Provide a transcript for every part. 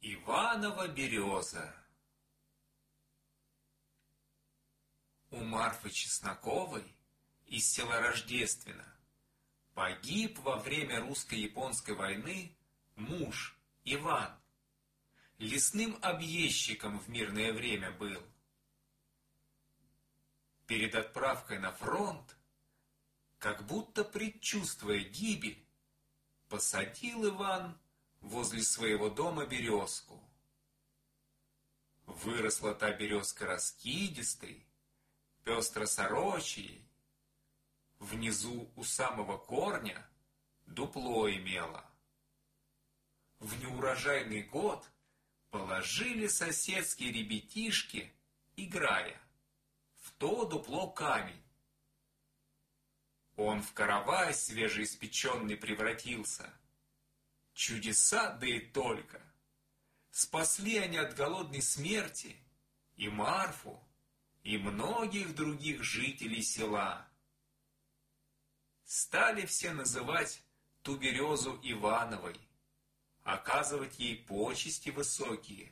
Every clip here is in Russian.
Иванова береза. У Марфы Чесноковой из села Рождествено погиб во время русско-японской войны муж Иван. Лесным объездчиком в мирное время был. Перед отправкой на фронт, как будто предчувствуя гибель, посадил Иван возле своего дома березку. Выросла та березка раскидистой, пестро-сорочьей. Внизу у самого корня дупло имела. В неурожайный год положили соседские ребятишки, играя, в то дупло камень. Он в каравай свежеиспеченный превратился. Чудеса, да и только! Спасли они от голодной смерти и Марфу, и многих других жителей села. Стали все называть ту березу Ивановой, оказывать ей почести высокие.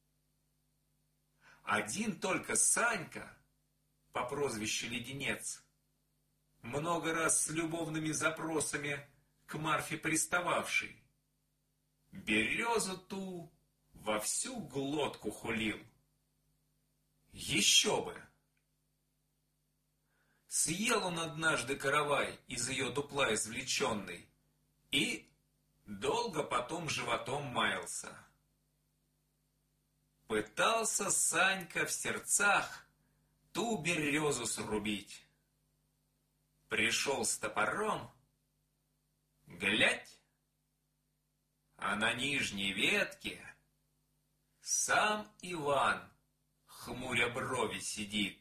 Один только Санька, по прозвищу Леденец, много раз с любовными запросами к Марфе пристававший, березу ту во всю глотку хулил. Еще бы! Съел он однажды каравай из ее дупла извлеченный и долго потом животом маялся. Пытался Санька в сердцах ту березу срубить. Пришел с топором, глядь, а на нижней ветке сам Иван, хмуря брови, сидит.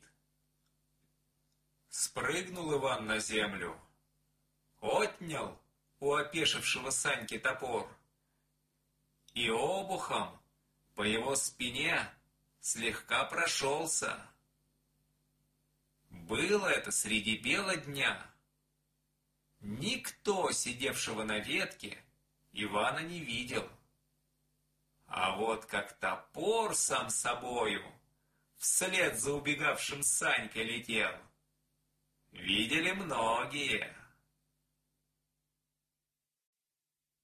Спрыгнул Иван на землю, отнял у опешившего Саньки топор и обухом по его спине слегка прошелся. Было это среди бела дня. Никто, сидевшего на ветке, Ивана не видел. А вот как топор сам собою вслед за убегавшим Санькой летел, видели многие.